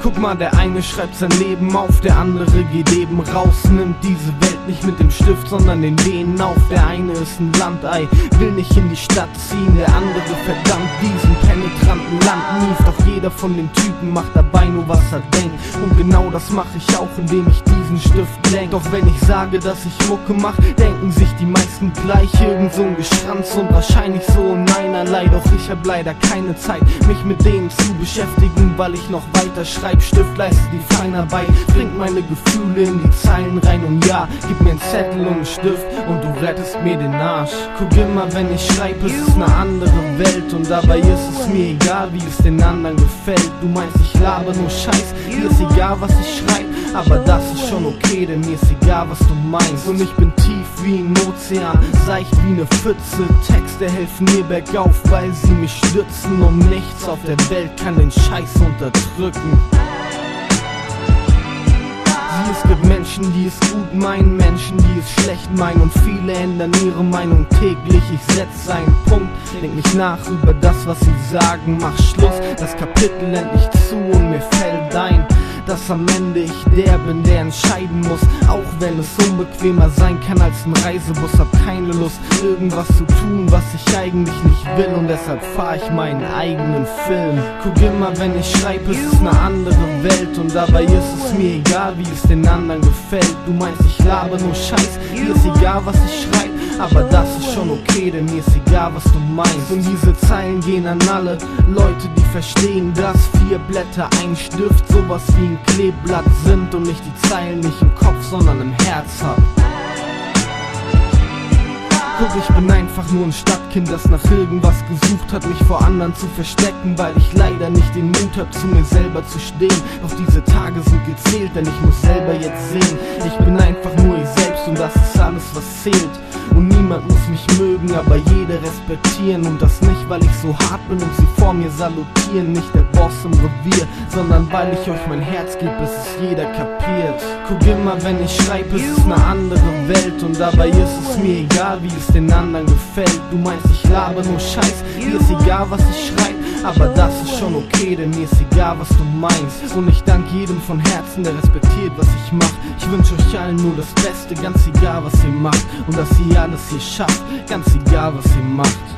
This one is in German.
Guck mal, der eine schreibt sein Leben auf, der andere geht eben raus, nimmt diese Welt nicht mit dem Stift, sondern den Lehnen auf. Der eine ist ein Landei, will nicht in die Stadt ziehen, der andere verdammt diesen penetranten Landmief. Doch jeder von den Typen macht dabei nur was er denkt, und genau das mache ich auch, indem ich diesen Stift lenk. Doch wenn ich sage, dass ich Mucke mach, denken sich die meisten gleich, irgend so ein Geschranz und wahrscheinlich so in einerlei. Doch ich hab leider keine Zeit, mich mit denen zu beschäftigen, weil ich noch weiter schreib. Stift leistet die Feinarbeit, bringt meine Gefühle in die Zeilen rein, und ja, gib mir einen Zettel und einen Stift und du rettest mir den Arsch. Guck immer, wenn ich schreib, es ist eine andere Welt, und dabei ist es mir egal, wie es den anderen gefällt. Du meinst, ich laber nur Scheiß, mir ist egal, was ich schreib, aber das ist schon okay, denn mir ist egal, was du meinst. Und ich bin tief wie ein Ozean, seicht wie eine Pfütze. Texte helfen mir bergauf, weil sie mich stützen, und nichts auf der Welt kann den Scheiß unterdrücken. Es gibt Menschen, die es gut meinen, Menschen, die es schlecht meinen, und viele ändern ihre Meinung täglich. Ich setz einen Punkt, denk nicht nach über das, was sie sagen, mach Schluss, das Kapitel endlich zu, und mir fällt ein, dass am Ende ich der bin, der entscheiden muss, auch wenn es unbequemer sein kann als ein Reisebus. Hab keine Lust, irgendwas zu tun, was ich eigentlich nicht will, und deshalb fahr ich meinen eigenen Film. Guck immer, wenn ich schreibe, es ist eine andere Welt, und dabei ist es mir egal, wie es den anderen gefällt. Du meinst, ich laber nur Scheiß, mir ist egal, was ich schreib, aber das ist schon okay, denn mir ist egal, was du meinst. Und diese Zeilen gehen an alle Leute, die verstehen, dass 4 Blätter ein Stift sowas wie ein Kleeblatt sind, und ich die Zeilen nicht im Kopf, sondern im Herz hab. Guck, ich bin einfach nur ein Stadtkind, das nach irgendwas gesucht hat, mich vor anderen zu verstecken, weil ich leider nicht den Mut hab, zu mir selber zu stehen. Doch diese Tage sind gezählt, denn ich muss selber jetzt sehen, ich bin einfach nur ich selbst, und das ist alles, was zählt. Und niemand muss mich mögen, aber jeder respektieren, und das nicht, weil ich so hart bin und sie vor mir salutieren. Nicht der Boss im Revier, sondern weil ich euch mein Herz gebe, bis es jeder kapiert. Guck immer, wenn ich schreib, es ist eine andere Welt, und dabei ist es mir egal, wie es den anderen gefällt. Du meinst, ich laber nur Scheiß, mir ist egal, was ich schreib, aber das ist schon okay, denn mir ist egal, was du meinst. Und ich danke jedem von Herzen, der respektiert, was ich mach. Ich wünsche euch allen nur das Beste, ganz egal, was ihr macht, und dass ihr alles hier schafft, ganz egal, was ihr macht.